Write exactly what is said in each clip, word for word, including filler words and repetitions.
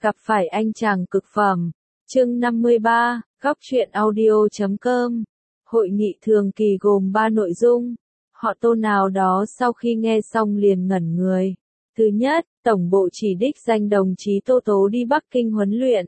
Gặp phải anh chàng cực phẩm. Chương năm mươi ba, góc truyện audio chấm com. Hội nghị thường kỳ gồm ba nội dung. Họ Tô nào đó sau khi nghe xong liền ngẩn người. Thứ nhất, Tổng bộ chỉ đích danh đồng chí Tô Tố đi Bắc Kinh huấn luyện.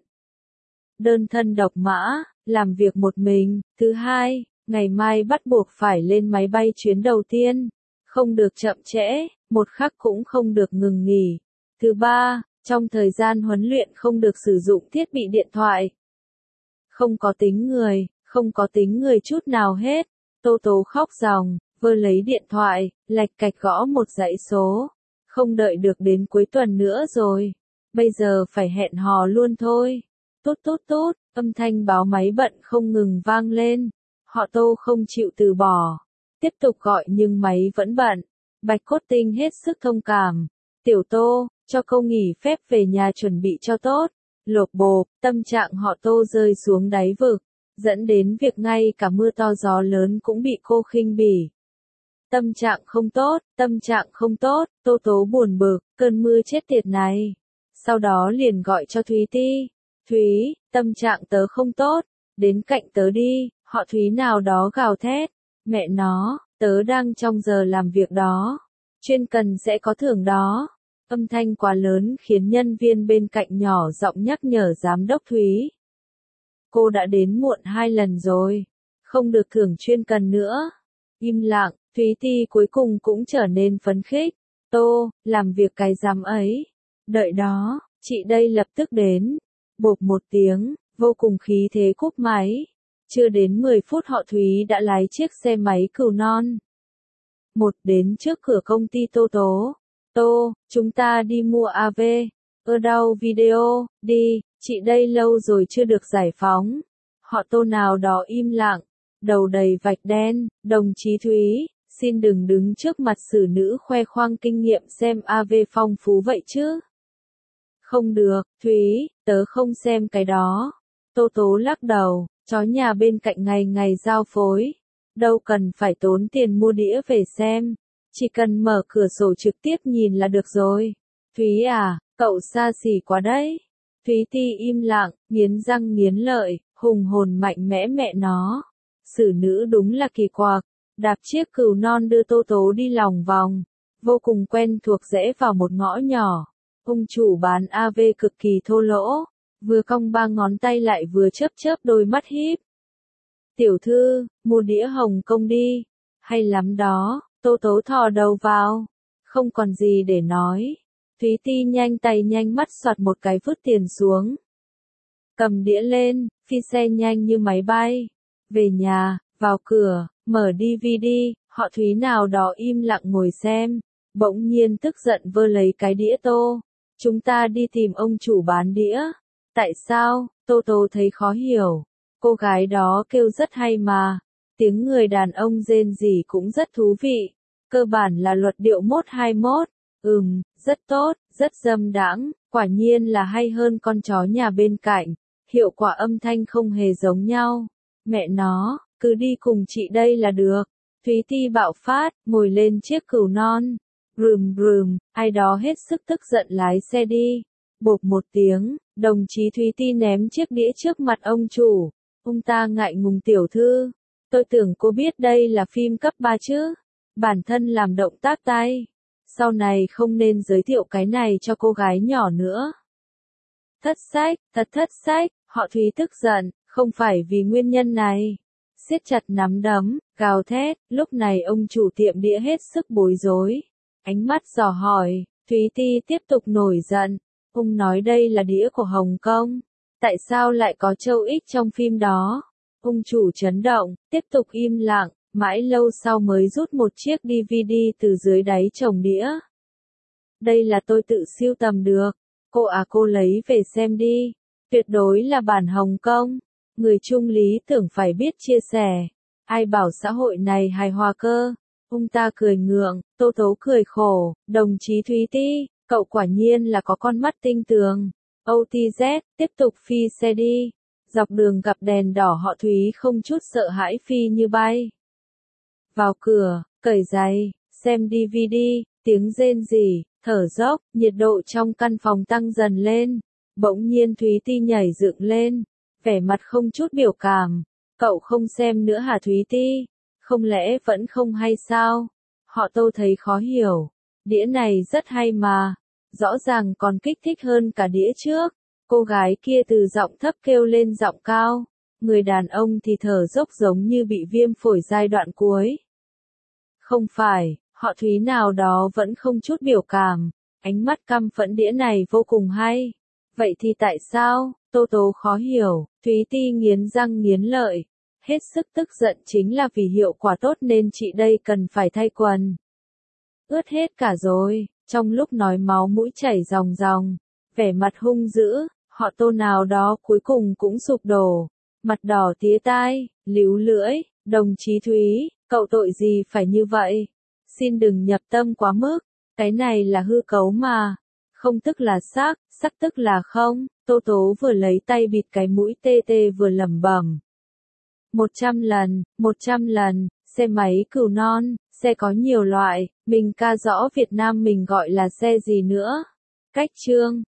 Đơn thân độc mã, làm việc một mình. Thứ hai, ngày mai bắt buộc phải lên máy bay chuyến đầu tiên. Không được chậm trễ, một khắc cũng không được ngừng nghỉ. Thứ ba, trong thời gian huấn luyện không được sử dụng thiết bị điện thoại. Không có tính người, không có tính người chút nào hết. Tô Tố khóc ròng, vơ lấy điện thoại, lạch cạch gõ một dãy số. Không đợi được đến cuối tuần nữa rồi. Bây giờ phải hẹn hò luôn thôi. Tút tút tút, âm thanh báo máy bận không ngừng vang lên. Họ Tô không chịu từ bỏ. Tiếp tục gọi nhưng máy vẫn bận. Bạch Cốt Tinh hết sức thông cảm. Tiểu Tô, cho câu nghỉ phép về nhà chuẩn bị cho tốt. Lộp bộp, tâm trạng họ Tô rơi xuống đáy vực, dẫn đến việc ngay cả mưa to gió lớn cũng bị cô khinh bỉ. Tâm trạng không tốt, tâm trạng không tốt, Tô Tố buồn bực, cơn mưa chết tiệt này. Sau đó liền gọi cho Thúy Ti. Thúy, tâm trạng tớ không tốt, đến cạnh tớ đi, họ Thúy nào đó gào thét. Mẹ nó, tớ đang trong giờ làm việc đó. Chuyên cần sẽ có thưởng đó. Âm thanh quá lớn khiến nhân viên bên cạnh nhỏ giọng nhắc nhở giám đốc Thúy. Cô đã đến muộn hai lần rồi. Không được thưởng chuyên cần nữa. Im lặng, Thúy Ti cuối cùng cũng trở nên phấn khích. Tô, làm việc cái giám ấy. Đợi đó, chị đây lập tức đến. Bộp một tiếng, vô cùng khí thế cúp máy. Chưa đến mười phút họ Thúy đã lái chiếc xe máy cừu non. Một đến trước cửa công ty Tô Tố. Tô, chúng ta đi mua a vê. Ở đâu video, đi, chị đây lâu rồi chưa được giải phóng. Họ Tô nào đó im lặng, đầu đầy vạch đen, đồng chí Thúy, xin đừng đứng trước mặt xử nữ khoe khoang kinh nghiệm xem a vê phong phú vậy chứ. Không được, Thúy, tớ không xem cái đó. Tô Tố lắc đầu, chó nhà bên cạnh ngày ngày giao phối. Đâu cần phải tốn tiền mua đĩa về xem. Chỉ cần mở cửa sổ trực tiếp nhìn là được rồi. Thúy à, cậu xa xỉ quá đấy. Thúy Ti im lặng, nghiến răng nghiến lợi, hùng hồn mạnh mẽ mẹ nó. Xử nữ đúng là kỳ quặc. Đạp chiếc cừu non đưa Tô Tố đi lòng vòng. Vô cùng quen thuộc rẽ vào một ngõ nhỏ. Ông chủ bán a vê cực kỳ thô lỗ. Vừa cong ba ngón tay lại vừa chớp chớp đôi mắt híp. Tiểu thư, mua đĩa Hồng Kông đi. Hay lắm đó. Tô Tố thò đầu vào. Không còn gì để nói. Thúy Ti nhanh tay nhanh mắt soạt một cái vứt tiền xuống. Cầm đĩa lên, phi xe nhanh như máy bay. Về nhà, vào cửa, mở đê vê đê, họ Thúy nào đó im lặng ngồi xem. Bỗng nhiên tức giận vơ lấy cái đĩa Tô. Chúng ta đi tìm ông chủ bán đĩa. Tại sao? Tô Tố thấy khó hiểu. Cô gái đó kêu rất hay mà. Tiếng người đàn ông rên rỉ cũng rất thú vị. Cơ bản là luật điệu mốt hai mốt. Ừm, rất tốt, rất dâm đãng, quả nhiên là hay hơn con chó nhà bên cạnh. Hiệu quả âm thanh không hề giống nhau. Mẹ nó, cứ đi cùng chị đây là được. Thúy Ti bạo phát, ngồi lên chiếc cừu non. Rùm rùm, ai đó hết sức tức giận lái xe đi. Bộp một tiếng, đồng chí Thúy Ti ném chiếc đĩa trước mặt ông chủ. Ông ta ngại ngùng tiểu thư. Tôi tưởng cô biết đây là phim cấp ba chứ. Bản thân làm động tác tay. Sau này không nên giới thiệu cái này cho cô gái nhỏ nữa. Thất sách, thật thất sách, họ Thúy tức giận, không phải vì nguyên nhân này. Siết chặt nắm đấm, gào thét, lúc này ông chủ tiệm đĩa hết sức bối rối. Ánh mắt dò hỏi, Thúy Ti tiếp tục nổi giận. Ông nói đây là đĩa của Hồng Kông. Tại sao lại có châu Ích trong phim đó? Ông chủ chấn động, tiếp tục im lặng, mãi lâu sau mới rút một chiếc đê vê đê từ dưới đáy chồng đĩa. Đây là tôi tự sưu tầm được. Cô à cô lấy về xem đi. Tuyệt đối là bản Hồng Kông. Người trung lý tưởng phải biết chia sẻ. Ai bảo xã hội này hài hòa cơ. Ông ta cười ngượng, Tô Tố cười khổ. Đồng chí Thúy Ti, cậu quả nhiên là có con mắt tinh tường. ô tê dét, tiếp tục phi xe đi. Dọc đường gặp đèn đỏ họ Thúy không chút sợ hãi phi như bay. Vào cửa, cởi giày, xem đê vê đê, tiếng rên rỉ, thở dốc, nhiệt độ trong căn phòng tăng dần lên. Bỗng nhiên Thúy Ti nhảy dựng lên, vẻ mặt không chút biểu cảm. Cậu không xem nữa hả Thúy Ti? Không lẽ vẫn không hay sao? Họ Tô thấy khó hiểu. Đĩa này rất hay mà. Rõ ràng còn kích thích hơn cả đĩa trước. Cô gái kia từ giọng thấp kêu lên giọng cao. Người đàn ông thì thở dốc giống như bị viêm phổi giai đoạn cuối. Không phải, họ Thúy nào đó vẫn không chút biểu cảm. Ánh mắt căm phẫn đĩa này vô cùng hay. Vậy thì tại sao? Tô Tố khó hiểu. Thúy Ti nghiến răng nghiến lợi. Hết sức tức giận chính là vì hiệu quả tốt nên chị đây cần phải thay quần. Ướt hết cả rồi. Trong lúc nói máu mũi chảy ròng ròng. Vẻ mặt hung dữ. Họ Tô nào đó cuối cùng cũng sụp đổ. Mặt đỏ tía tai, líu lưỡi. Đồng chí Thúy, cậu tội gì phải như vậy? Xin đừng nhập tâm quá mức. Cái này là hư cấu mà. Không tức là xác, sắc tức là không. Tô Tố vừa lấy tay bịt cái mũi tê tê vừa lẩm bẩm. Một trăm lần, một trăm lần, xe máy cừu non, xe có nhiều loại, mình ca rõ Việt Nam mình gọi là xe gì nữa. Cách chương.